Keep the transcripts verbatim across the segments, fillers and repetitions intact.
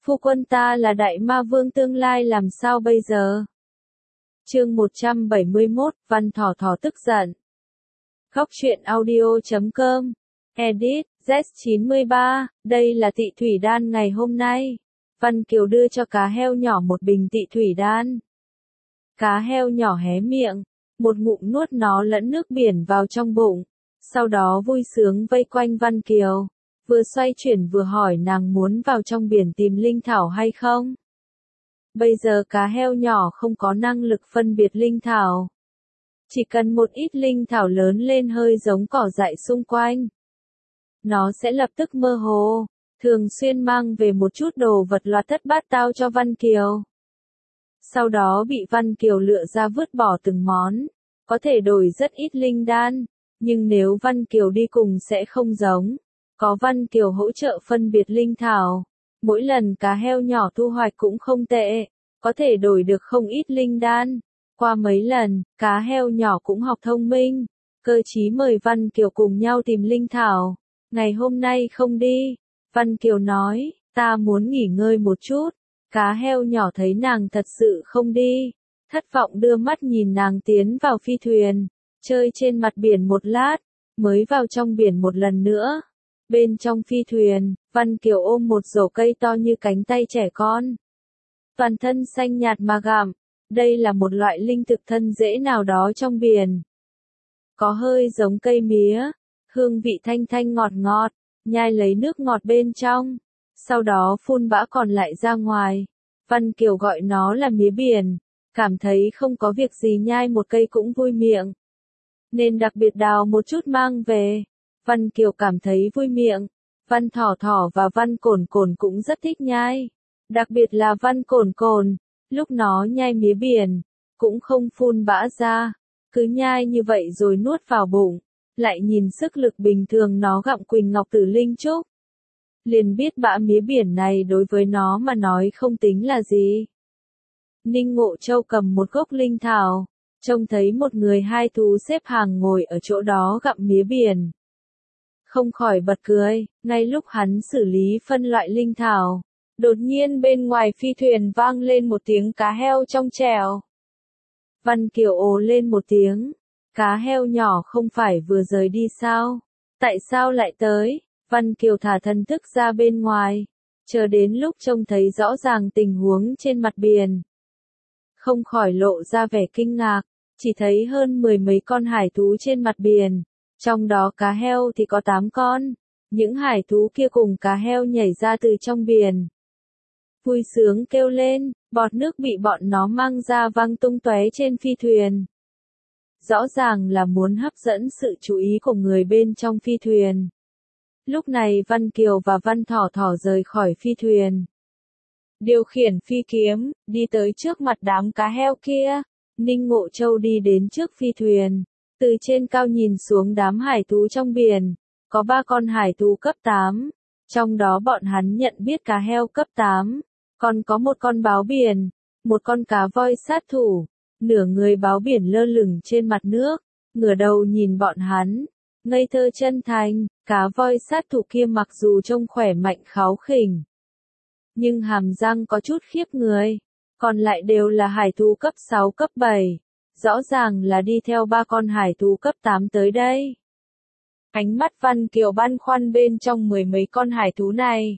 Phu quân ta là đại ma vương tương lai làm sao bây giờ? Chương một trăm bảy mươi mốt, Văn Thỏ Thỏ tức giận. Góc truyện audio chấm com. Edit, Z chín mươi ba, đây là tị thủy đan ngày hôm nay. Văn Kiều đưa cho cá heo nhỏ một bình tị thủy đan. Cá heo nhỏ hé miệng, một ngụm nuốt nó lẫn nước biển vào trong bụng. Sau đó vui sướng vây quanh Văn Kiều, vừa xoay chuyển vừa hỏi nàng muốn vào trong biển tìm linh thảo hay không. Bây giờ cá heo nhỏ không có năng lực phân biệt linh thảo. Chỉ cần một ít linh thảo lớn lên hơi giống cỏ dại xung quanh, nó sẽ lập tức mơ hồ, thường xuyên mang về một chút đồ vật loạt thất bát tao cho Văn Kiều. Sau đó bị Văn Kiều lựa ra vứt bỏ từng món, có thể đổi rất ít linh đan, nhưng nếu Văn Kiều đi cùng sẽ không giống. Có Văn Kiều hỗ trợ phân biệt linh thảo, mỗi lần cá heo nhỏ thu hoạch cũng không tệ, có thể đổi được không ít linh đan. Qua mấy lần, cá heo nhỏ cũng học thông minh, cơ trí mời Văn Kiều cùng nhau tìm linh thảo. Ngày hôm nay không đi, Văn Kiều nói, ta muốn nghỉ ngơi một chút. Cá heo nhỏ thấy nàng thật sự không đi, thất vọng đưa mắt nhìn nàng tiến vào phi thuyền, chơi trên mặt biển một lát, mới vào trong biển một lần nữa. Bên trong phi thuyền, Văn Kiều ôm một rổ cây to như cánh tay trẻ con. Toàn thân xanh nhạt mà gặm, đây là một loại linh thực thân rễ nào đó trong biển. Có hơi giống cây mía, hương vị thanh thanh ngọt ngọt, nhai lấy nước ngọt bên trong, sau đó phun bã còn lại ra ngoài. Văn Kiều gọi nó là mía biển, cảm thấy không có việc gì nhai một cây cũng vui miệng, nên đặc biệt đào một chút mang về. Văn Kiều cảm thấy vui miệng, Văn Thỏ Thỏ và Văn Cồn Cồn cũng rất thích nhai, đặc biệt là Văn Cồn Cồn, lúc nó nhai mía biển, cũng không phun bã ra, cứ nhai như vậy rồi nuốt vào bụng, lại nhìn sức lực bình thường nó gặm Quỳnh Ngọc Tử Linh Trúc. Liền biết bã mía biển này đối với nó mà nói không tính là gì. Ninh Ngộ Châu cầm một gốc linh thảo, trông thấy một người hai thú xếp hàng ngồi ở chỗ đó gặm mía biển, không khỏi bật cười. Ngay lúc hắn xử lý phân loại linh thảo, đột nhiên bên ngoài phi thuyền vang lên một tiếng cá heo trong trẻo. Văn Kiều ồ lên một tiếng, cá heo nhỏ không phải vừa rời đi sao? Tại sao lại tới? Văn Kiều thả thần thức ra bên ngoài, chờ đến lúc trông thấy rõ ràng tình huống trên mặt biển, không khỏi lộ ra vẻ kinh ngạc, chỉ thấy hơn mười mấy con hải thú trên mặt biển. Trong đó cá heo thì có tám con, những hải thú kia cùng cá heo nhảy ra từ trong biển. Vui sướng kêu lên, bọt nước bị bọn nó mang ra văng tung tóe trên phi thuyền. Rõ ràng là muốn hấp dẫn sự chú ý của người bên trong phi thuyền. Lúc này Văn Kiều và Văn Thỏ Thỏ rời khỏi phi thuyền, điều khiển phi kiếm, đi tới trước mặt đám cá heo kia. Ninh Ngộ Châu đi đến trước phi thuyền, từ trên cao nhìn xuống đám hải thú trong biển, có ba con hải thú cấp tám, trong đó bọn hắn nhận biết cá heo cấp tám, còn có một con báo biển, một con cá voi sát thủ, nửa người báo biển lơ lửng trên mặt nước, ngửa đầu nhìn bọn hắn, ngây thơ chân thành. Cá voi sát thủ kia mặc dù trông khỏe mạnh kháu khỉnh, nhưng hàm răng có chút khiếp người, còn lại đều là hải thú cấp sáu cấp bảy. Rõ ràng là đi theo ba con hải thú cấp tám tới đây. Ánh mắt Văn Kiều băn khoăn bên trong mười mấy con hải thú này,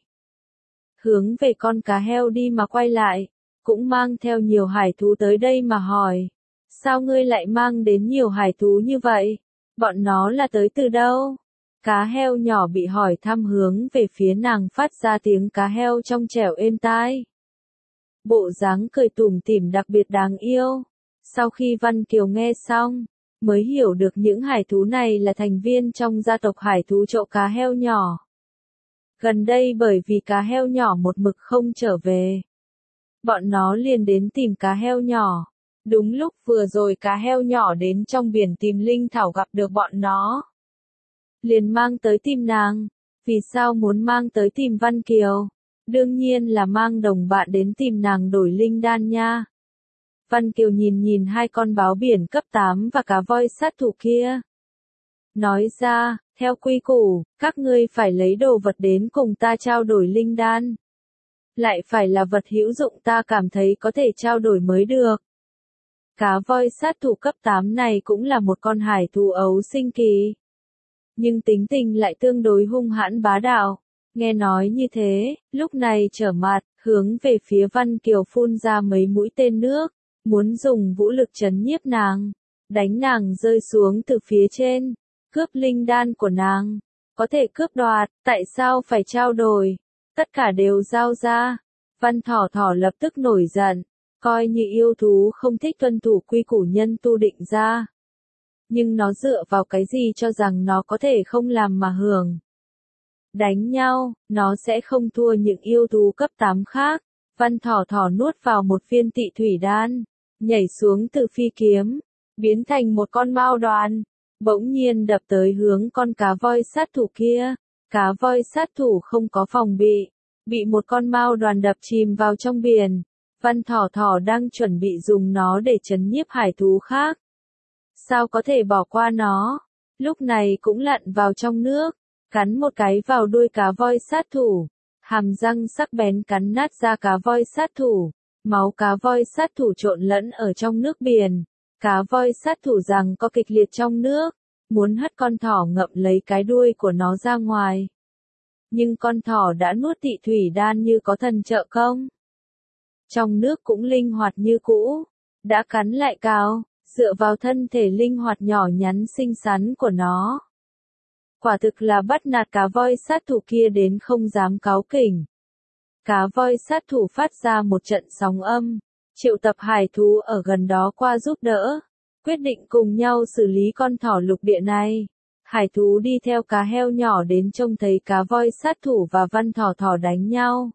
hướng về con cá heo đi mà quay lại, cũng mang theo nhiều hải thú tới đây mà hỏi, sao ngươi lại mang đến nhiều hải thú như vậy? Bọn nó là tới từ đâu? Cá heo nhỏ bị hỏi thăm hướng về phía nàng phát ra tiếng cá heo trong trẻo êm tai. Bộ dáng cười tủm tỉm đặc biệt đáng yêu. Sau khi Văn Kiều nghe xong, mới hiểu được những hải thú này là thành viên trong gia tộc hải thú Chậu Cá Heo Nhỏ. Gần đây bởi vì cá heo nhỏ một mực không trở về, bọn nó liền đến tìm cá heo nhỏ. Đúng lúc vừa rồi cá heo nhỏ đến trong biển tìm linh thảo gặp được bọn nó, liền mang tới tìm nàng. Vì sao muốn mang tới tìm Văn Kiều? Đương nhiên là mang đồng bạn đến tìm nàng đổi linh đan nha. Văn Kiều nhìn nhìn hai con báo biển cấp tám và cá voi sát thủ kia, nói ra, theo quy củ, các ngươi phải lấy đồ vật đến cùng ta trao đổi linh đan. Lại phải là vật hữu dụng ta cảm thấy có thể trao đổi mới được. Cá voi sát thủ cấp tám này cũng là một con hải thú ấu sinh kỳ. Nhưng tính tình lại tương đối hung hãn bá đạo. Nghe nói như thế, lúc này trở mặt, hướng về phía Văn Kiều phun ra mấy mũi tên nước, muốn dùng vũ lực trấn nhiếp nàng, đánh nàng rơi xuống từ phía trên, cướp linh đan của nàng. Có thể cướp đoạt, tại sao phải trao đổi? Tất cả đều giao ra. Văn Thỏ Thỏ lập tức nổi giận, coi như yêu thú không thích tuân thủ quy củ nhân tu định ra. Nhưng nó dựa vào cái gì cho rằng nó có thể không làm mà hưởng? Đánh nhau, nó sẽ không thua những yêu thú cấp tám khác. Văn Thỏ Thỏ nuốt vào một viên tị thủy đan, nhảy xuống từ phi kiếm, biến thành một con mao đoàn, bỗng nhiên đập tới hướng con cá voi sát thủ kia. Cá voi sát thủ không có phòng bị, bị một con mao đoàn đập chìm vào trong biển. Văn Thỏ Thỏ đang chuẩn bị dùng nó để trấn nhiếp hải thú khác. Sao có thể bỏ qua nó? Lúc này cũng lặn vào trong nước, cắn một cái vào đuôi cá voi sát thủ. Hàm răng sắc bén cắn nát da cá voi sát thủ. Máu cá voi sát thủ trộn lẫn ở trong nước biển. Cá voi sát thủ rằng có kịch liệt trong nước, muốn hất con thỏ ngậm lấy cái đuôi của nó ra ngoài. Nhưng con thỏ đã nuốt tị thủy đan như có thần trợ công. Trong nước cũng linh hoạt như cũ, đã cắn lại cào, dựa vào thân thể linh hoạt nhỏ nhắn xinh xắn của nó. Quả thực là bắt nạt cá voi sát thủ kia đến không dám cáu kỉnh. Cá voi sát thủ phát ra một trận sóng âm, triệu tập hải thú ở gần đó qua giúp đỡ, quyết định cùng nhau xử lý con thỏ lục địa này. Hải thú đi theo cá heo nhỏ đến trông thấy cá voi sát thủ và Văn Thỏ Thỏ đánh nhau.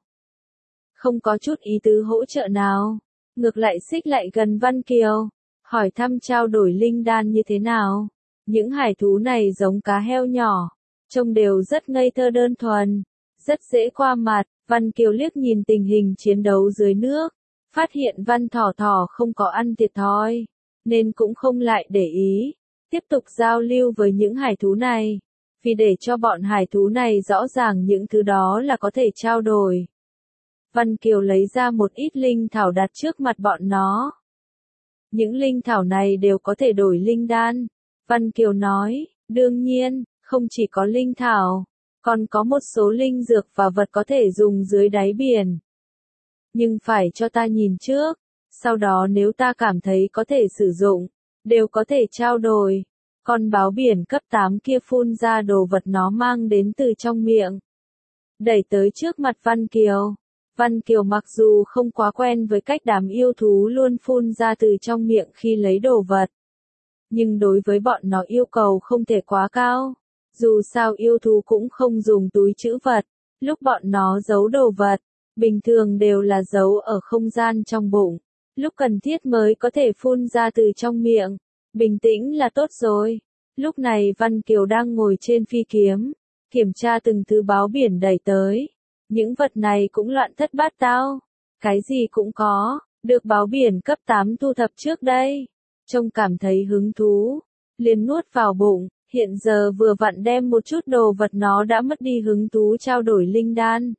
Không có chút ý tứ hỗ trợ nào, ngược lại xích lại gần Văn Kiều, hỏi thăm trao đổi linh đan như thế nào. Những hải thú này giống cá heo nhỏ, trông đều rất ngây thơ đơn thuần, rất dễ qua mặt. Văn Kiều liếc nhìn tình hình chiến đấu dưới nước, phát hiện Văn Thỏ Thỏ không có ăn thiệt thòi, nên cũng không lại để ý, tiếp tục giao lưu với những hải thú này, vì để cho bọn hải thú này rõ ràng những thứ đó là có thể trao đổi. Văn Kiều lấy ra một ít linh thảo đặt trước mặt bọn nó. Những linh thảo này đều có thể đổi linh đan. Văn Kiều nói, đương nhiên, không chỉ có linh thảo, còn có một số linh dược và vật có thể dùng dưới đáy biển. Nhưng phải cho ta nhìn trước, sau đó nếu ta cảm thấy có thể sử dụng, đều có thể trao đổi. Con báo biển cấp tám kia phun ra đồ vật nó mang đến từ trong miệng, đẩy tới trước mặt Văn Kiều. Văn Kiều mặc dù không quá quen với cách đám yêu thú luôn phun ra từ trong miệng khi lấy đồ vật, nhưng đối với bọn nó yêu cầu không thể quá cao. Dù sao yêu thú cũng không dùng túi trữ vật, lúc bọn nó giấu đồ vật, bình thường đều là giấu ở không gian trong bụng, lúc cần thiết mới có thể phun ra từ trong miệng. Bình tĩnh là tốt rồi. Lúc này Văn Kiều đang ngồi trên phi kiếm, kiểm tra từng thứ báo biển đẩy tới. Những vật này cũng loạn thất bát tao, cái gì cũng có, được báo biển cấp tám thu thập trước đây. Trông cảm thấy hứng thú, liền nuốt vào bụng, hiện giờ vừa vặn đem một chút đồ vật nó đã mất đi hứng thú trao đổi linh đan.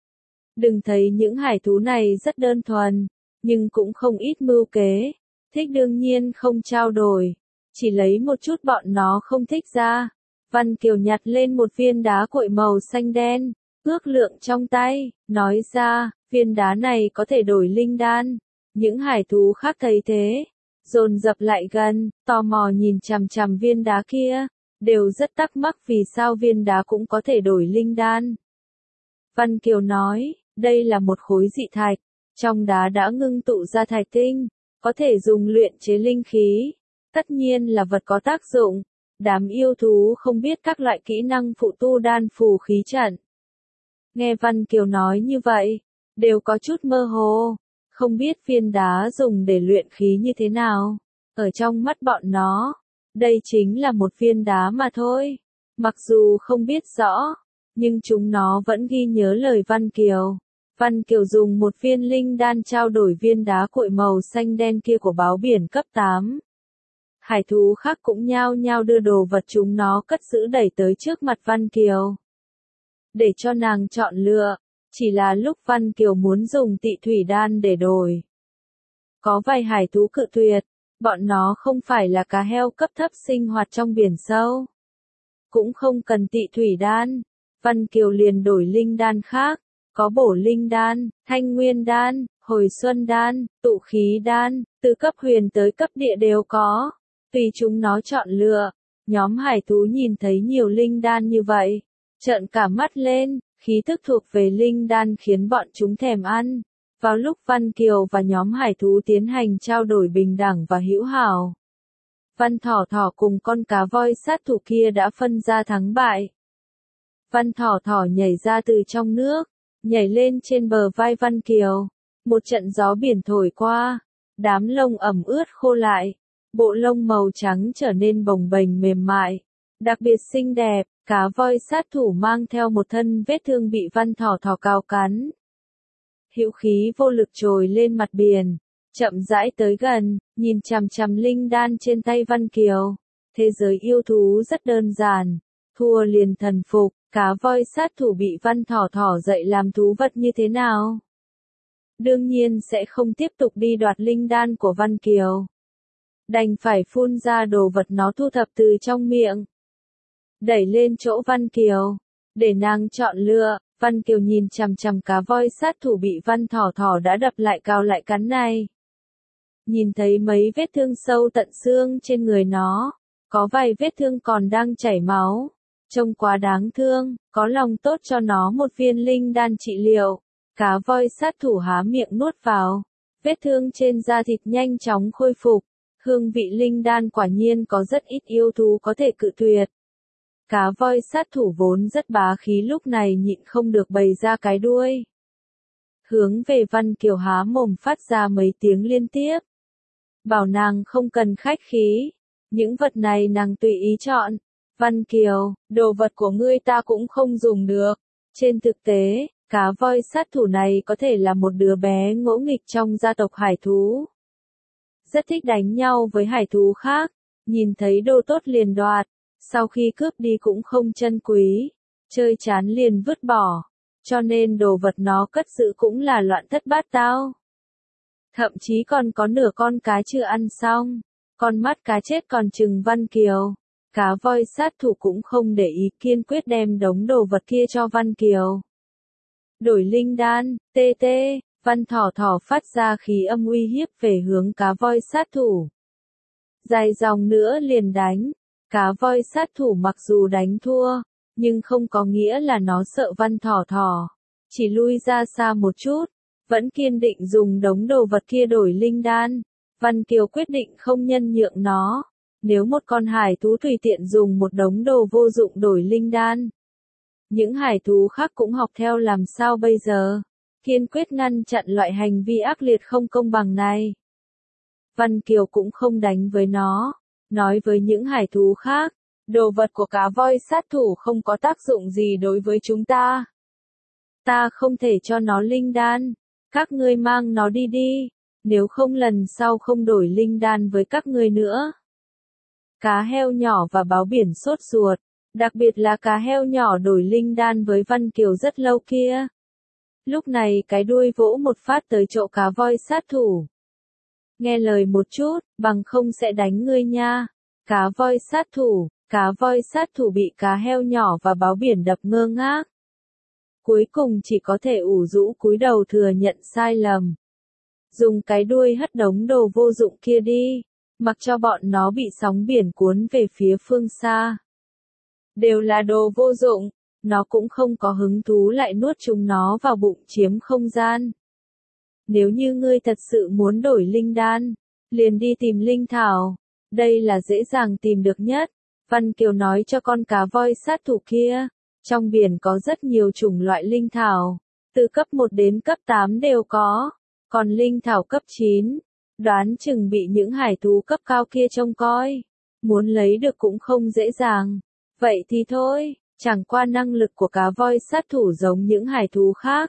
Đừng thấy những hải thú này rất đơn thuần, nhưng cũng không ít mưu kế, thích đương nhiên không trao đổi, chỉ lấy một chút bọn nó không thích ra. Văn Kiều nhặt lên một viên đá cuội màu xanh đen, ước lượng trong tay, nói ra, viên đá này có thể đổi linh đan. Những hải thú khác thấy thế, dồn dập lại gần, tò mò nhìn chằm chằm viên đá kia, đều rất thắc mắc vì sao viên đá cũng có thể đổi linh đan. Văn Kiều nói, đây là một khối dị thạch, trong đá đã ngưng tụ ra thạch tinh, có thể dùng luyện chế linh khí, tất nhiên là vật có tác dụng. Đám yêu thú không biết các loại kỹ năng phụ tu đan phù khí trận. Nghe Văn Kiều nói như vậy, đều có chút mơ hồ, không biết viên đá dùng để luyện khí như thế nào. Ở trong mắt bọn nó, đây chính là một viên đá mà thôi. Mặc dù không biết rõ, nhưng chúng nó vẫn ghi nhớ lời Văn Kiều. Văn Kiều dùng một viên linh đan trao đổi viên đá cuội màu xanh đen kia của báo biển cấp tám. Hải thú khác cũng nhao nhao đưa đồ vật chúng nó cất giữ đẩy tới trước mặt Văn Kiều, để cho nàng chọn lựa. Chỉ là lúc Văn Kiều muốn dùng tị thủy đan để đổi. Có vài hải thú cự tuyệt, bọn nó không phải là cá heo cấp thấp sinh hoạt trong biển sâu. Cũng không cần tị thủy đan, Văn Kiều liền đổi linh đan khác, có bổ linh đan, thanh nguyên đan, hồi xuân đan, tụ khí đan, từ cấp huyền tới cấp địa đều có, tùy chúng nó chọn lựa. Nhóm hải thú nhìn thấy nhiều linh đan như vậy, trợn cả mắt lên, khí tức thuộc về linh đan khiến bọn chúng thèm ăn. Vào lúc Văn Kiều và nhóm hải thú tiến hành trao đổi bình đẳng và hữu hảo, Văn Thỏ Thỏ cùng con cá voi sát thủ kia đã phân ra thắng bại. Văn Thỏ Thỏ nhảy ra từ trong nước, nhảy lên trên bờ vai Văn Kiều. Một trận gió biển thổi qua, đám lông ẩm ướt khô lại, bộ lông màu trắng trở nên bồng bềnh mềm mại, đặc biệt xinh đẹp. Cá voi sát thủ mang theo một thân vết thương bị Văn Thỏ Thỏ cào cắn. Hữu khí vô lực trồi lên mặt biển, chậm rãi tới gần, nhìn chằm chằm linh đan trên tay Văn Kiều. Thế giới yêu thú rất đơn giản, thua liền thần phục. Cá voi sát thủ bị Văn Thỏ Thỏ dạy làm thú vật như thế nào? Đương nhiên sẽ không tiếp tục đi đoạt linh đan của Văn Kiều. Đành phải phun ra đồ vật nó thu thập từ trong miệng. Đẩy lên chỗ Văn Kiều, để nàng chọn lựa. Văn Kiều nhìn chằm chằm cá voi sát thủ bị Văn Thỏ Thỏ đã đập lại cào lại cắn này. Nhìn thấy mấy vết thương sâu tận xương trên người nó, có vài vết thương còn đang chảy máu. Trông quá đáng thương, có lòng tốt cho nó một viên linh đan trị liệu. Cá voi sát thủ há miệng nuốt vào, vết thương trên da thịt nhanh chóng khôi phục. Hương vị linh đan quả nhiên có rất ít yêu thú có thể cự tuyệt. Cá voi sát thủ vốn rất bá khí lúc này nhịn không được bày ra cái đuôi. Hướng về Văn Kiều há mồm phát ra mấy tiếng liên tiếp. Bảo nàng không cần khách khí, những vật này nàng tùy ý chọn. Văn Kiều, đồ vật của ngươi ta cũng không dùng được. Trên thực tế, cá voi sát thủ này có thể là một đứa bé ngỗ nghịch trong gia tộc hải thú. Rất thích đánh nhau với hải thú khác, nhìn thấy đồ tốt liền đoạt, sau khi cướp đi cũng không trân quý, chơi chán liền vứt bỏ, cho nên đồ vật nó cất giữ cũng là loạn thất bát tao. Thậm chí còn có nửa con cá chưa ăn xong, con mắt cá chết còn chừng Văn Kiều. Cá voi sát thủ cũng không để ý, kiên quyết đem đống đồ vật kia cho Văn Kiều. Đổi linh đan, tê tê, Văn Thỏ Thỏ phát ra khí âm uy hiếp về hướng cá voi sát thủ. Dài dòng nữa liền đánh. Cá voi sát thủ mặc dù đánh thua, nhưng không có nghĩa là nó sợ Văn Thỏ Thỏ. Chỉ lui ra xa một chút, vẫn kiên định dùng đống đồ vật kia đổi linh đan. Văn Kiều quyết định không nhân nhượng nó. Nếu một con hải thú tùy tiện dùng một đống đồ vô dụng đổi linh đan, những hải thú khác cũng học theo làm sao bây giờ? Kiên quyết ngăn chặn loại hành vi ác liệt không công bằng này. Văn Kiều cũng không đánh với nó, nói với những hải thú khác, đồ vật của cá voi sát thủ không có tác dụng gì đối với chúng ta. Ta không thể cho nó linh đan, các ngươi mang nó đi đi, nếu không lần sau không đổi linh đan với các ngươi nữa. Cá heo nhỏ và báo biển sốt ruột, đặc biệt là cá heo nhỏ đổi linh đan với Văn Kiều rất lâu kia. Lúc này cái đuôi vỗ một phát tới chỗ cá voi sát thủ. Nghe lời một chút, bằng không sẽ đánh ngươi nha. Cá voi sát thủ, cá voi sát thủ bị cá heo nhỏ và báo biển đập ngơ ngác. Cuối cùng chỉ có thể ủ rũ cúi đầu thừa nhận sai lầm. Dùng cái đuôi hất đống đồ vô dụng kia đi, mặc cho bọn nó bị sóng biển cuốn về phía phương xa. Đều là đồ vô dụng, nó cũng không có hứng thú lại nuốt chúng nó vào bụng chiếm không gian. Nếu như ngươi thật sự muốn đổi linh đan, liền đi tìm linh thảo, đây là dễ dàng tìm được nhất. Văn Kiều nói cho con cá voi sát thủ kia, trong biển có rất nhiều chủng loại linh thảo, từ cấp một đến cấp tám đều có, còn linh thảo cấp chín, đoán chừng bị những hải thú cấp cao kia trông coi, muốn lấy được cũng không dễ dàng. Vậy thì thôi, chẳng qua năng lực của cá voi sát thủ giống những hải thú khác.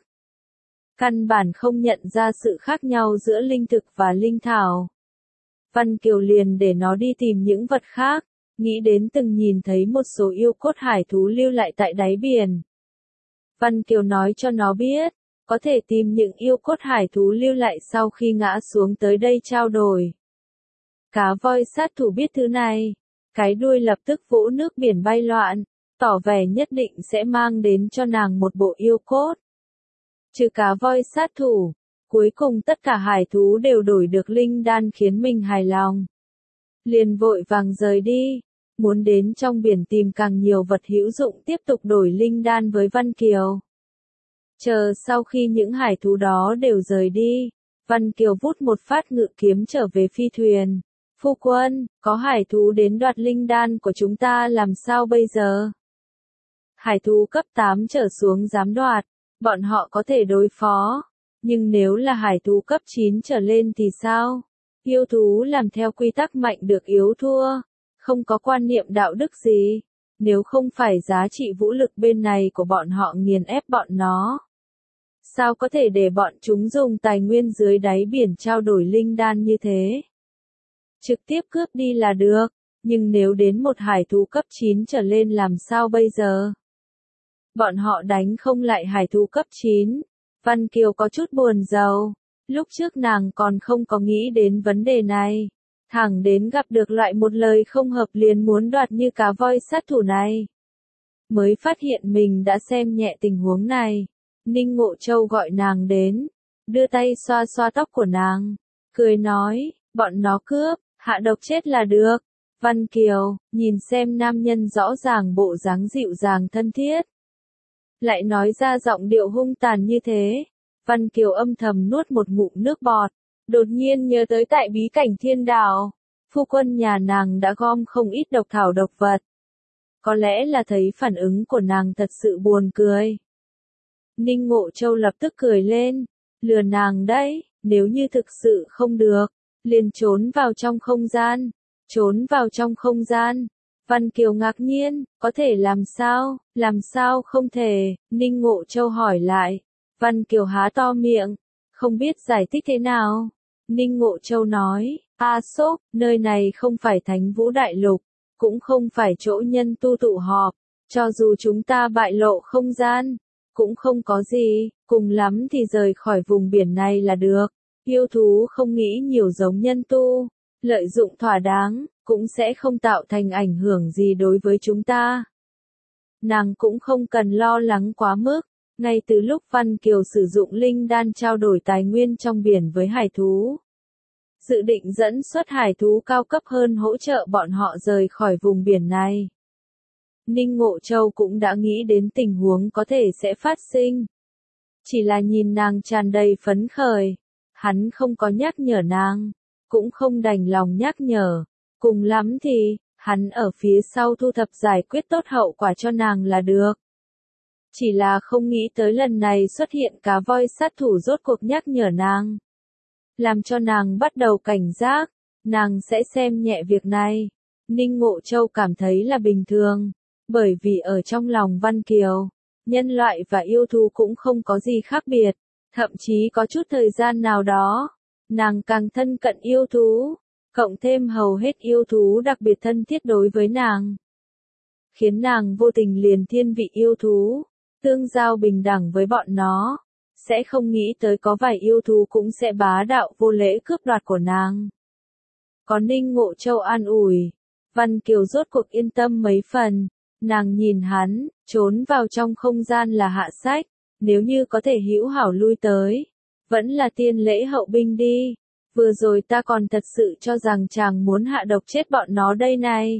Căn bản không nhận ra sự khác nhau giữa linh thực và linh thảo. Văn Kiều liền để nó đi tìm những vật khác, nghĩ đến từng nhìn thấy một số yêu cốt hải thú lưu lại tại đáy biển. Văn Kiều nói cho nó biết, có thể tìm những yêu cốt hải thú lưu lại sau khi ngã xuống tới đây trao đổi. Cá voi sát thủ biết thứ này, cái đuôi lập tức vỗ nước biển bay loạn, tỏ vẻ nhất định sẽ mang đến cho nàng một bộ yêu cốt. Trừ cá voi sát thủ, cuối cùng tất cả hải thú đều đổi được linh đan khiến mình hài lòng. Liền vội vàng rời đi, muốn đến trong biển tìm càng nhiều vật hữu dụng tiếp tục đổi linh đan với Văn Kiều. Chờ sau khi những hải thú đó đều rời đi, Văn Kiều vút một phát ngự kiếm trở về phi thuyền. Phu quân, có hải thú đến đoạt linh đan của chúng ta làm sao bây giờ? Hải thú cấp tám trở xuống dám đoạt, bọn họ có thể đối phó. Nhưng nếu là hải thú cấp chín trở lên thì sao? Yêu thú làm theo quy tắc mạnh được yếu thua, không có quan niệm đạo đức gì. Nếu không phải giá trị vũ lực bên này của bọn họ nghiền ép bọn nó, sao có thể để bọn chúng dùng tài nguyên dưới đáy biển trao đổi linh đan như thế? Trực tiếp cướp đi là được, nhưng nếu đến một hải thú cấp chín trở lên làm sao bây giờ? Bọn họ đánh không lại hải thú cấp chín. Văn Kiều có chút buồn rầu, lúc trước nàng còn không có nghĩ đến vấn đề này. Thẳng đến gặp được loại một lời không hợp liền muốn đoạt như cá voi sát thủ này, mới phát hiện mình đã xem nhẹ tình huống này. Ninh Ngộ Châu gọi nàng đến, đưa tay xoa xoa tóc của nàng, cười nói, bọn nó cướp, hạ độc chết là được. Văn Kiều, nhìn xem nam nhân rõ ràng bộ dáng dịu dàng thân thiết, lại nói ra giọng điệu hung tàn như thế. Văn Kiều âm thầm nuốt một ngụm nước bọt, đột nhiên nhớ tới tại bí cảnh thiên đảo, phu quân nhà nàng đã gom không ít độc thảo độc vật. Có lẽ là thấy phản ứng của nàng thật sự buồn cười. Ninh Ngộ Châu lập tức cười lên, lừa nàng đấy, nếu như thực sự không được, liền trốn vào trong không gian, trốn vào trong không gian. Văn Kiều ngạc nhiên, có thể làm sao, làm sao không thể, Ninh Ngộ Châu hỏi lại. Văn Kiều há to miệng, không biết giải thích thế nào. Ninh Ngộ Châu nói, A Sốc, nơi này không phải Thánh Vũ Đại Lục, cũng không phải chỗ nhân tu tụ họp, cho dù chúng ta bại lộ không gian, cũng không có gì, cùng lắm thì rời khỏi vùng biển này là được. Yêu thú không nghĩ nhiều giống nhân tu, lợi dụng thỏa đáng, cũng sẽ không tạo thành ảnh hưởng gì đối với chúng ta. Nàng cũng không cần lo lắng quá mức. Ngay từ lúc Văn Kiều sử dụng linh đan trao đổi tài nguyên trong biển với hải thú, dự định dẫn xuất hải thú cao cấp hơn hỗ trợ bọn họ rời khỏi vùng biển này, Ninh Ngộ Châu cũng đã nghĩ đến tình huống có thể sẽ phát sinh. Chỉ là nhìn nàng tràn đầy phấn khởi, hắn không có nhắc nhở nàng, cũng không đành lòng nhắc nhở, cùng lắm thì, hắn ở phía sau thu thập giải quyết tốt hậu quả cho nàng là được. Chỉ là không nghĩ tới lần này xuất hiện cá voi sát thủ rốt cuộc nhắc nhở nàng, làm cho nàng bắt đầu cảnh giác, nàng sẽ xem nhẹ việc này. Ninh Ngộ Châu cảm thấy là bình thường, bởi vì ở trong lòng Văn Kiều, nhân loại và yêu thú cũng không có gì khác biệt, thậm chí có chút thời gian nào đó, nàng càng thân cận yêu thú, cộng thêm hầu hết yêu thú đặc biệt thân thiết đối với nàng, khiến nàng vô tình liền thiên vị yêu thú, tương giao bình đẳng với bọn nó, sẽ không nghĩ tới có vài yêu thú cũng sẽ bá đạo vô lễ cướp đoạt của nàng. Có Ninh Ngộ Châu an ủi, Văn Kiều rốt cuộc yên tâm mấy phần, nàng nhìn hắn, trốn vào trong không gian là hạ sách, nếu như có thể hữu hảo lui tới, vẫn là tiên lễ hậu binh đi, vừa rồi ta còn thật sự cho rằng chàng muốn hạ độc chết bọn nó đây này.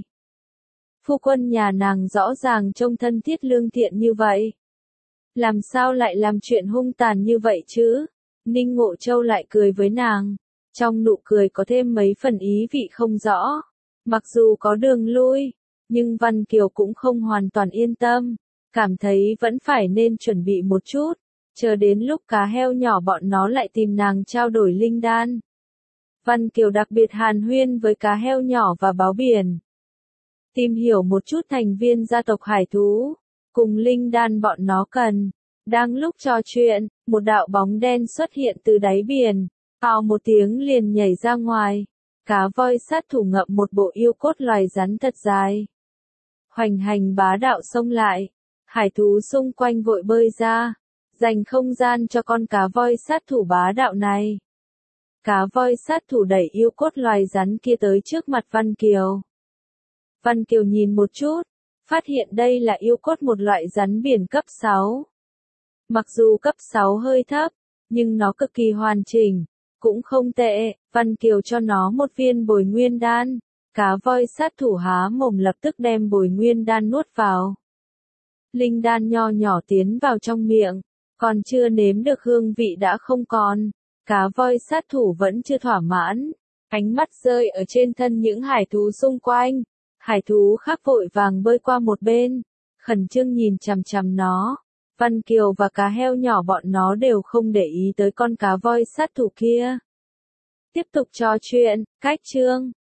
Phu quân nhà nàng rõ ràng trông thân thiết lương thiện như vậy, làm sao lại làm chuyện hung tàn như vậy chứ? Ninh Ngộ Châu lại cười với nàng, trong nụ cười có thêm mấy phần ý vị không rõ. Mặc dù có đường lui, nhưng Văn Kiều cũng không hoàn toàn yên tâm, cảm thấy vẫn phải nên chuẩn bị một chút, chờ đến lúc cá heo nhỏ bọn nó lại tìm nàng trao đổi linh đan. Văn Kiều đặc biệt hàn huyên với cá heo nhỏ và báo biển, tìm hiểu một chút thành viên gia tộc hải thú, cùng linh đan bọn nó cần. Đang lúc trò chuyện, một đạo bóng đen xuất hiện từ đáy biển, ào một tiếng liền nhảy ra ngoài. Cá voi sát thủ ngậm một bộ yêu cốt loài rắn thật dài, hoành hành bá đạo xông lại. Hải thú xung quanh vội bơi ra, dành không gian cho con cá voi sát thủ bá đạo này. Cá voi sát thủ đẩy yêu cốt loài rắn kia tới trước mặt Văn Kiều. Văn Kiều nhìn một chút, phát hiện đây là yêu cốt một loại rắn biển cấp sáu. Mặc dù cấp sáu hơi thấp, nhưng nó cực kỳ hoàn chỉnh, cũng không tệ. Văn Kiều cho nó một viên bồi nguyên đan, cá voi sát thủ há mồm lập tức đem bồi nguyên đan nuốt vào. Linh đan nho nhỏ tiến vào trong miệng, còn chưa nếm được hương vị đã không còn. Cá voi sát thủ vẫn chưa thỏa mãn, ánh mắt rơi ở trên thân những hải thú xung quanh. Hải thú khác vội vàng bơi qua một bên, khẩn trương nhìn chằm chằm nó. Văn Kiều và cá heo nhỏ bọn nó đều không để ý tới con cá voi sát thủ kia. Tiếp tục trò chuyện, cách chương.